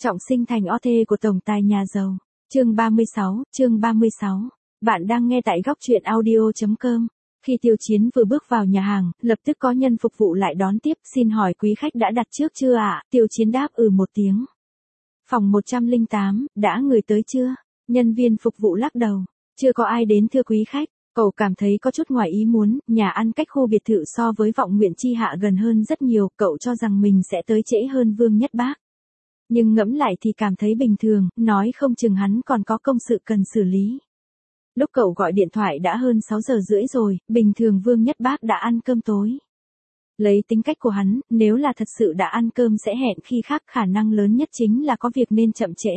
Trọng sinh thành OT của tổng tài nhà giàu. Chương 36. Bạn đang nghe tại góc truyện audio.com. Khi Tiêu Chiến vừa bước vào nhà hàng, lập tức có nhân phục vụ lại đón tiếp, xin hỏi quý khách đã đặt trước chưa ạ? Tiêu Chiến đáp một tiếng. Phòng 108, đã người tới chưa? Nhân viên phục vụ lắc đầu. Chưa có ai đến thưa quý khách. Cậu cảm thấy có chút ngoài ý muốn, nhà ăn cách khu biệt thự so với Vọng Nguyện Chi Hạ gần hơn rất nhiều, cậu cho rằng mình sẽ tới trễ hơn Vương Nhất Bác. Nhưng ngẫm lại thì cảm thấy bình thường, nói không chừng hắn còn có công sự cần xử lý. Lúc cậu gọi điện thoại đã hơn 6 giờ rưỡi rồi, bình thường Vương Nhất Bác đã ăn cơm tối. Lấy tính cách của hắn, nếu là thật sự đã ăn cơm sẽ hẹn khi khác, khả năng lớn nhất chính là có việc nên chậm trễ.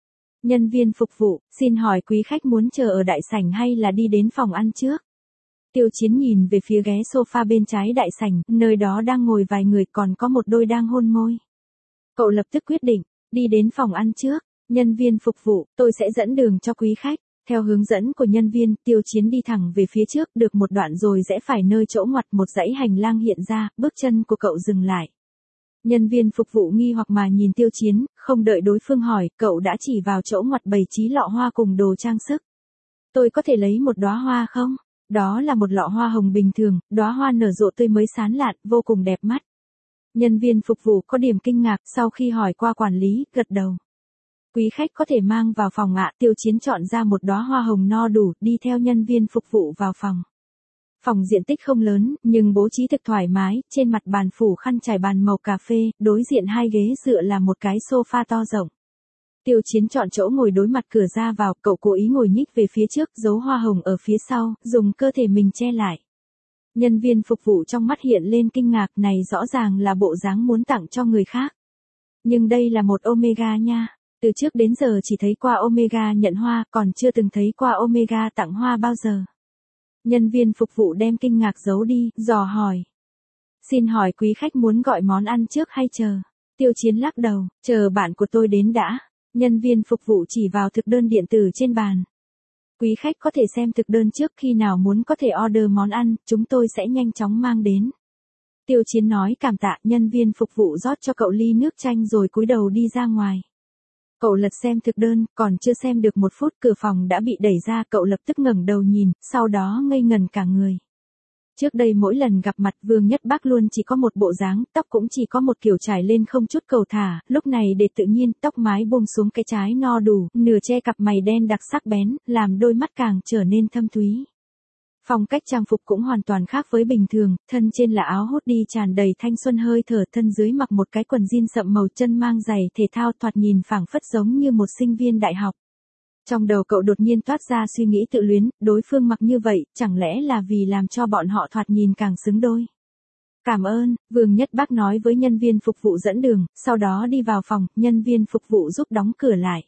Nhân viên phục vụ, xin hỏi quý khách muốn chờ ở đại sảnh hay là đi đến phòng ăn trước? Tiêu Chiến nhìn về phía ghế sofa bên trái đại sảnh, nơi đó đang ngồi vài người, còn có một đôi đang hôn môi. Cậu lập tức quyết định, đi đến phòng ăn trước. Nhân viên phục vụ, tôi sẽ dẫn đường cho quý khách. Theo hướng dẫn của nhân viên, Tiêu Chiến đi thẳng về phía trước, được một đoạn rồi rẽ phải nơi chỗ ngoặt một dãy hành lang hiện ra, bước chân của cậu dừng lại. Nhân viên phục vụ nghi hoặc mà nhìn Tiêu Chiến, không đợi đối phương hỏi, cậu đã chỉ vào chỗ ngoặt bày trí lọ hoa cùng đồ trang sức. Tôi có thể lấy một đóa hoa không? Đó là một lọ hoa hồng bình thường, đóa hoa nở rộ tươi mới sáng lạn, vô cùng đẹp mắt. Nhân viên phục vụ có điểm kinh ngạc, sau khi hỏi qua quản lý, gật đầu. Quý khách có thể mang vào phòng ạ. Tiêu Chiến chọn ra một đóa hoa hồng no đủ, đi theo nhân viên phục vụ vào phòng. Phòng diện tích không lớn, nhưng bố trí thực thoải mái, trên mặt bàn phủ khăn trải bàn màu cà phê, đối diện hai ghế dựa là một cái sofa to rộng. Tiêu Chiến chọn chỗ ngồi đối mặt cửa ra vào, cậu cố ý ngồi nhích về phía trước, giấu hoa hồng ở phía sau, dùng cơ thể mình che lại. Nhân viên phục vụ trong mắt hiện lên kinh ngạc, này rõ ràng là bộ dáng muốn tặng cho người khác. Nhưng đây là một Omega nha. Từ trước đến giờ chỉ thấy qua Omega nhận hoa, còn chưa từng thấy qua Omega tặng hoa bao giờ. Nhân viên phục vụ đem kinh ngạc giấu đi, dò hỏi. Xin hỏi quý khách muốn gọi món ăn trước hay chờ? Tiêu Chiến lắc đầu, chờ bạn của tôi đến đã. Nhân viên phục vụ chỉ vào thực đơn điện tử trên bàn. Quý khách có thể xem thực đơn trước, khi nào muốn có thể order món ăn, chúng tôi sẽ nhanh chóng mang đến. Tiêu Chiến nói cảm tạ, nhân viên phục vụ rót cho cậu ly nước chanh rồi cúi đầu đi ra ngoài. Cậu lật xem thực đơn, còn chưa xem được một phút, cửa phòng đã bị đẩy ra, cậu lập tức ngẩng đầu nhìn, sau đó ngây ngẩn cả người. Trước đây mỗi lần gặp mặt Vương Nhất Bác luôn chỉ có một bộ dáng, tóc cũng chỉ có một kiểu trải lên không chút cầu thả, lúc này để tự nhiên, tóc mái buông xuống cái trái no đủ, nửa che cặp mày đen đặc sắc bén, làm đôi mắt càng trở nên thâm thúy. Phong cách trang phục cũng hoàn toàn khác với bình thường, thân trên là áo hoodie tràn đầy thanh xuân hơi thở, thân dưới mặc một cái quần jean sậm màu, chân mang giày thể thao, thoạt nhìn phảng phất giống như một sinh viên đại học. Trong đầu cậu đột nhiên toát ra suy nghĩ tự luyến, đối phương mặc như vậy, chẳng lẽ là vì làm cho bọn họ thoạt nhìn càng xứng đôi. Cảm ơn, Vương Nhất Bác nói với nhân viên phục vụ dẫn đường, sau đó đi vào phòng, nhân viên phục vụ giúp đóng cửa lại.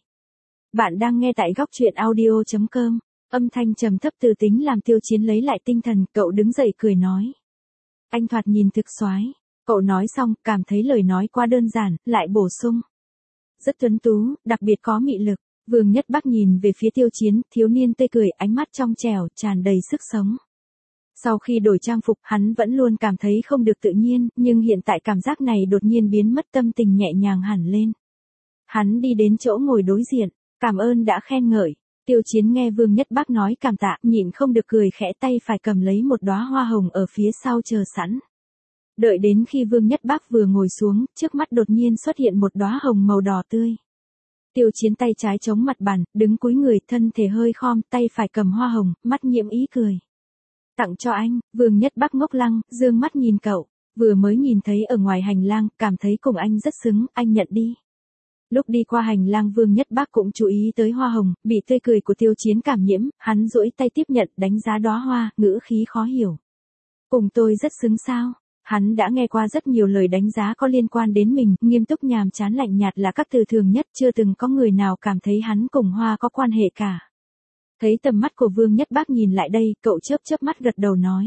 Bạn đang nghe tại góc truyện audio.com. Âm thanh trầm thấp từ tính làm Tiêu Chiến lấy lại tinh thần, cậu đứng dậy cười nói. Anh thoạt nhìn thực soái. Cậu nói xong, cảm thấy lời nói quá đơn giản, lại bổ sung. Rất tuấn tú, đặc biệt có mị lực. Vương Nhất Bác nhìn về phía Tiêu Chiến, thiếu niên tươi cười, ánh mắt trong trẻo, tràn đầy sức sống. Sau khi đổi trang phục, hắn vẫn luôn cảm thấy không được tự nhiên, nhưng hiện tại cảm giác này đột nhiên biến mất, tâm tình nhẹ nhàng hẳn lên. Hắn đi đến chỗ ngồi đối diện, cảm ơn đã khen ngợi. Tiêu Chiến nghe Vương Nhất Bác nói cảm tạ, nhịn không được cười khẽ, tay phải cầm lấy một đóa hoa hồng ở phía sau chờ sẵn. Đợi đến khi Vương Nhất Bác vừa ngồi xuống, trước mắt đột nhiên xuất hiện một đóa hồng màu đỏ tươi. Tiêu Chiến tay trái chống mặt bàn, đứng cúi người, thân thể hơi khom, tay phải cầm hoa hồng, mắt nhiễm ý cười. Tặng cho anh. Vương Nhất Bác ngốc lăng, dương mắt nhìn cậu, vừa mới nhìn thấy ở ngoài hành lang, cảm thấy cùng anh rất xứng, anh nhận đi. Lúc đi qua hành lang Vương Nhất Bác cũng chú ý tới hoa hồng, bị tươi cười của Tiêu Chiến cảm nhiễm, hắn duỗi tay tiếp nhận, đánh giá đóa hoa, ngữ khí khó hiểu. Cùng tôi rất xứng sao? Hắn đã nghe qua rất nhiều lời đánh giá có liên quan đến mình, nghiêm túc nhàm chán lạnh nhạt là các từ thường nhất, chưa từng có người nào cảm thấy hắn cùng hoa có quan hệ cả. Thấy tầm mắt của Vương Nhất Bác nhìn lại đây, cậu chớp chớp mắt gật đầu nói.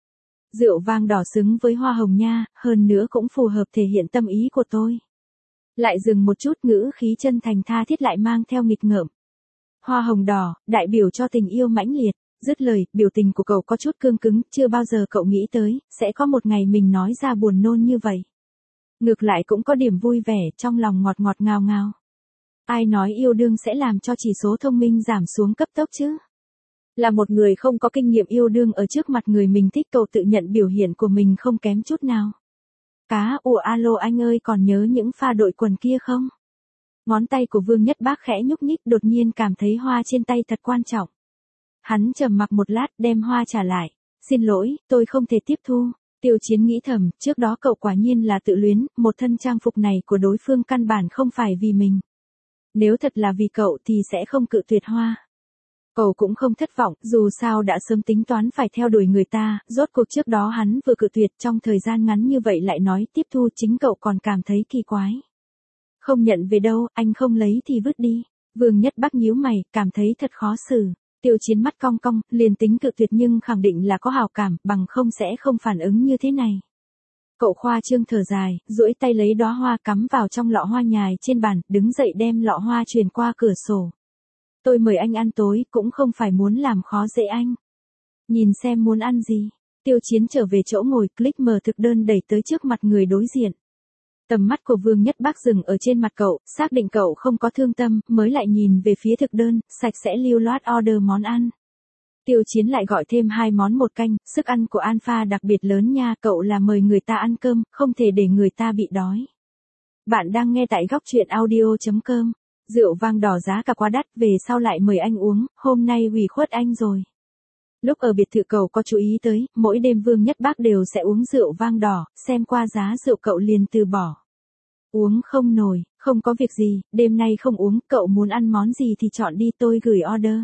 Rượu vang đỏ xứng với hoa hồng nha, hơn nữa cũng phù hợp thể hiện tâm ý của tôi. Lại dừng một chút, ngữ khí chân thành tha thiết lại mang theo nghịch ngợm. Hoa hồng đỏ, đại biểu cho tình yêu mãnh liệt. Dứt lời, biểu tình của cậu có chút cương cứng, chưa bao giờ cậu nghĩ tới, sẽ có một ngày mình nói ra buồn nôn như vậy. Ngược lại cũng có điểm vui vẻ, trong lòng ngọt ngọt ngào ngào. Ai nói yêu đương sẽ làm cho chỉ số thông minh giảm xuống cấp tốc chứ? Là một người không có kinh nghiệm yêu đương ở trước mặt người mình thích, cậu tự nhận biểu hiện của mình không kém chút nào. Cá, ủa alo anh ơi, còn nhớ những pha đội quần kia không? Ngón tay của Vương Nhất Bác khẽ nhúc nhích, đột nhiên cảm thấy hoa trên tay thật quan trọng. Hắn trầm mặc một lát, đem hoa trả lại. Xin lỗi, tôi không thể tiếp thu. Tiêu Chiến nghĩ thầm, trước đó cậu quả nhiên là tự luyến, một thân trang phục này của đối phương căn bản không phải vì mình. Nếu thật là vì cậu thì sẽ không cự tuyệt hoa. Cậu cũng không thất vọng, dù sao đã sớm tính toán phải theo đuổi người ta, rốt cuộc trước đó hắn vừa cự tuyệt, trong thời gian ngắn như vậy lại nói tiếp thu, chính cậu còn cảm thấy kỳ quái. Không nhận về đâu, anh không lấy thì vứt đi. Vương Nhất Bắc nhíu mày, cảm thấy thật khó xử. Tiêu Chiến mắt cong cong, liền tính cự tuyệt nhưng khẳng định là có hào cảm, bằng không sẽ không phản ứng như thế này. Cậu khoa trương thở dài, duỗi tay lấy đóa hoa cắm vào trong lọ hoa nhài trên bàn, đứng dậy đem lọ hoa truyền qua cửa sổ. Tôi mời anh ăn tối, cũng không phải muốn làm khó dễ anh. Nhìn xem muốn ăn gì. Tiêu Chiến trở về chỗ ngồi, click mở thực đơn đẩy tới trước mặt người đối diện. Tầm mắt của Vương Nhất Bác dừng ở trên mặt cậu, xác định cậu không có thương tâm, mới lại nhìn về phía thực đơn, sạch sẽ lưu loát order món ăn. Tiêu Chiến lại gọi thêm 2 món 1 canh, sức ăn của Alpha đặc biệt lớn nha, cậu là mời người ta ăn cơm, không thể để người ta bị đói. Bạn đang nghe tại góc truyện audio.com. Rượu vang đỏ giá cả quá đắt, về sau lại mời anh uống, hôm nay hủy khuất anh rồi. Lúc ở biệt thự cậu có chú ý tới, mỗi đêm Vương Nhất Bác đều sẽ uống rượu vang đỏ, xem qua giá rượu cậu liền từ bỏ. Uống không nổi, không có việc gì, đêm nay không uống, cậu muốn ăn món gì thì chọn đi, tôi gửi order.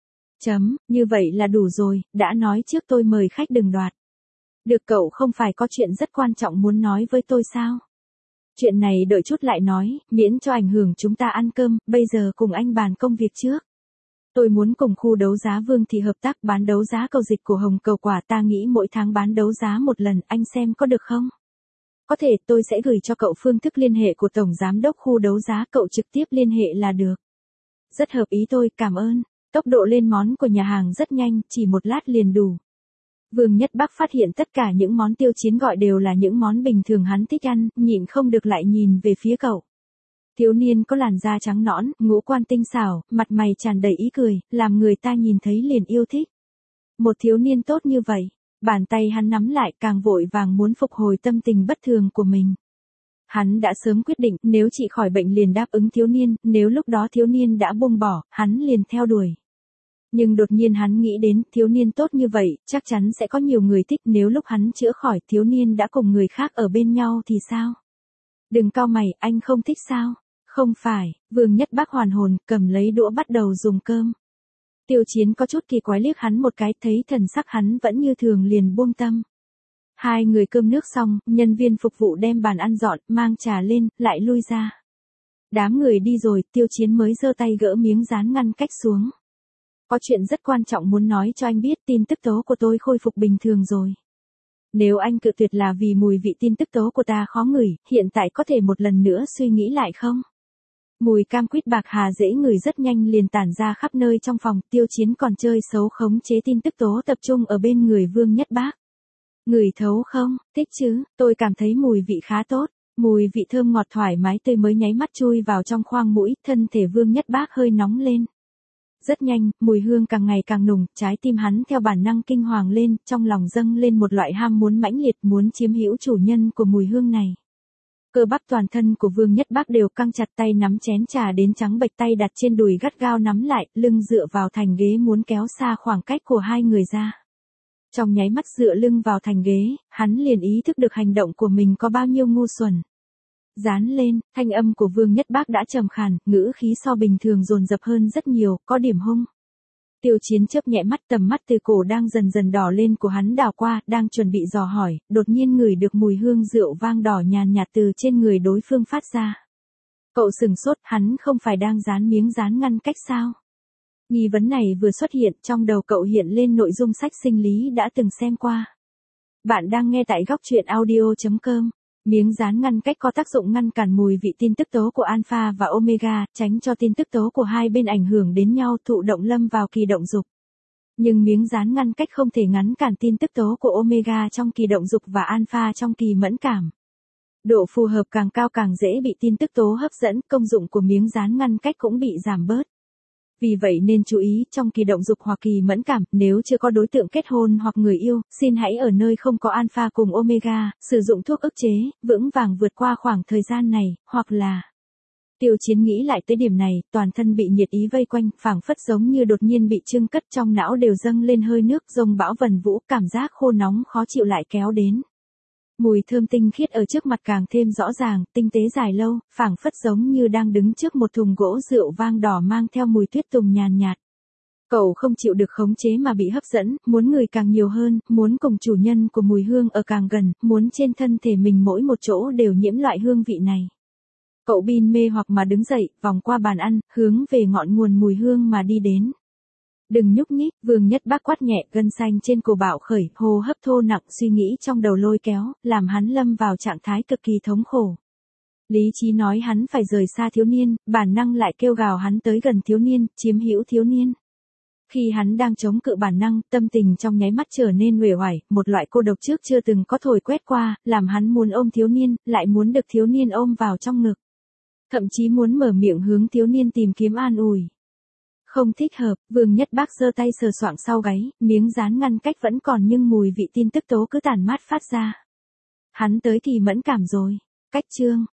Như vậy là đủ rồi, đã nói trước tôi mời khách đừng đoạt. Được, cậu không phải có chuyện rất quan trọng muốn nói với tôi sao? Chuyện này đợi chút lại nói, miễn cho ảnh hưởng chúng ta ăn cơm, bây giờ cùng anh bàn công việc trước. Tôi muốn cùng khu đấu giá Vương Thị hợp tác bán đấu giá cầu dịch của Hồng Cầu Quả, ta nghĩ mỗi tháng bán đấu giá một lần, anh xem có được không? Có thể, tôi sẽ gửi cho cậu phương thức liên hệ của Tổng Giám đốc khu đấu giá, cậu trực tiếp liên hệ là được. Rất hợp ý tôi, cảm ơn. Tốc độ lên món của nhà hàng rất nhanh, chỉ một lát liền đủ. Vương Nhất Bắc phát hiện tất cả những món Tiêu Chiến gọi đều là những món bình thường hắn thích ăn, nhịn không được lại nhìn về phía cậu. Thiếu niên có làn da trắng nõn, ngũ quan tinh xảo, mặt mày tràn đầy ý cười, làm người ta nhìn thấy liền yêu thích. Một thiếu niên tốt như vậy, bàn tay hắn nắm lại càng vội vàng muốn phục hồi tâm tình bất thường của mình. Hắn đã sớm quyết định, nếu trị khỏi bệnh liền đáp ứng thiếu niên, nếu lúc đó thiếu niên đã buông bỏ, hắn liền theo đuổi. Nhưng đột nhiên hắn nghĩ đến, thiếu niên tốt như vậy, chắc chắn sẽ có nhiều người thích, nếu lúc hắn chữa khỏi, thiếu niên đã cùng người khác ở bên nhau thì sao? Đừng cau mày, anh không thích sao? Không phải, Vương Nhất Bác hoàn hồn, cầm lấy đũa bắt đầu dùng cơm. Tiêu Chiến có chút kỳ quái liếc hắn một cái, thấy thần sắc hắn vẫn như thường liền buông tâm. Hai người cơm nước xong, nhân viên phục vụ đem bàn ăn dọn, mang trà lên, lại lui ra. Đám người đi rồi, Tiêu Chiến mới giơ tay gỡ miếng dán ngăn cách xuống. Có chuyện rất quan trọng muốn nói cho anh biết, tin tức tố của tôi khôi phục bình thường rồi. Nếu anh cự tuyệt là vì mùi vị tin tức tố của ta khó ngửi, hiện tại có thể một lần nữa suy nghĩ lại không? Mùi cam quýt bạc hà dễ ngửi rất nhanh liền tản ra khắp nơi trong phòng, Tiêu Chiến còn chơi xấu khống chế tin tức tố tập trung ở bên người Vương Nhất Bác. Ngửi thấu không, thích chứ, tôi cảm thấy mùi vị khá tốt, mùi vị thơm ngọt thoải mái tươi mới nháy mắt chui vào trong khoang mũi, thân thể Vương Nhất Bác hơi nóng lên. Rất nhanh, mùi hương càng ngày càng nồng, trái tim hắn theo bản năng kinh hoàng lên, trong lòng dâng lên một loại ham muốn mãnh liệt, muốn chiếm hữu chủ nhân của mùi hương này. Cơ bắp toàn thân của Vương Nhất Bác đều căng chặt, tay nắm chén trà đến trắng bệch, tay đặt trên đùi gắt gao nắm lại, lưng dựa vào thành ghế muốn kéo xa khoảng cách của hai người ra. Trong nháy mắt dựa lưng vào thành ghế, hắn liền ý thức được hành động của mình có bao nhiêu ngu xuẩn. Dán lên, thanh âm của Vương Nhất Bác đã trầm khàn, ngữ khí so bình thường dồn dập hơn rất nhiều, có điểm hung. Tiêu Chiến chớp nhẹ mắt, tầm mắt từ cổ đang dần dần đỏ lên của hắn đảo qua, đang chuẩn bị dò hỏi, đột nhiên ngửi được mùi hương rượu vang đỏ nhàn nhạt từ trên người đối phương phát ra. Cậu sừng sốt, hắn không phải đang dán miếng dán ngăn cách sao? Nghi vấn này vừa xuất hiện, trong đầu cậu hiện lên nội dung sách sinh lý đã từng xem qua. Bạn đang nghe tại góc truyện audio.com. Miếng dán ngăn cách có tác dụng ngăn cản mùi vị tin tức tố của alpha và omega, tránh cho tin tức tố của hai bên ảnh hưởng đến nhau, thụ động lâm vào kỳ động dục. Nhưng miếng dán ngăn cách không thể ngăn cản tin tức tố của omega trong kỳ động dục và alpha trong kỳ mẫn cảm. Độ phù hợp càng cao càng dễ bị tin tức tố hấp dẫn, công dụng của miếng dán ngăn cách cũng bị giảm bớt. Vì vậy nên chú ý, trong kỳ động dục hoặc kỳ mẫn cảm, nếu chưa có đối tượng kết hôn hoặc người yêu, xin hãy ở nơi không có alpha cùng omega, sử dụng thuốc ức chế, vững vàng vượt qua khoảng thời gian này, hoặc là... Tiêu Chiến nghĩ lại tới điểm này, toàn thân bị nhiệt ý vây quanh, phảng phất giống như đột nhiên bị chưng cất, trong não đều dâng lên hơi nước, rông bão vần vũ, cảm giác khô nóng khó chịu lại kéo đến. Mùi thơm tinh khiết ở trước mặt càng thêm rõ ràng, tinh tế dài lâu, phảng phất giống như đang đứng trước một thùng gỗ rượu vang đỏ mang theo mùi tuyết tùng nhàn nhạt. Cậu không chịu được khống chế mà bị hấp dẫn, muốn người càng nhiều hơn, muốn cùng chủ nhân của mùi hương ở càng gần, muốn trên thân thể mình mỗi một chỗ đều nhiễm loại hương vị này. Cậu bin mê hoặc mà đứng dậy, vòng qua bàn ăn, hướng về ngọn nguồn mùi hương mà đi đến. Đừng nhúc nhích, Vương Nhất Bác quát nhẹ, gân xanh trên cổ bạo khởi, hô hấp thô nặng, suy nghĩ trong đầu lôi kéo, làm hắn lâm vào trạng thái cực kỳ thống khổ. Lý trí nói hắn phải rời xa thiếu niên, bản năng lại kêu gào hắn tới gần thiếu niên, chiếm hữu thiếu niên. Khi hắn đang chống cự bản năng, tâm tình trong nháy mắt trở nên uể oải, một loại cô độc trước chưa từng có thổi quét qua, làm hắn muốn ôm thiếu niên, lại muốn được thiếu niên ôm vào trong ngực. Thậm chí muốn mở miệng hướng thiếu niên tìm kiếm an ủi. Không thích hợp, Vương Nhất Bác giơ tay sờ soạng sau gáy, miếng dán ngăn cách vẫn còn nhưng mùi vị tin tức tố cứ tản mát phát ra. Hắn tới kỳ mẫn cảm rồi. Cách chương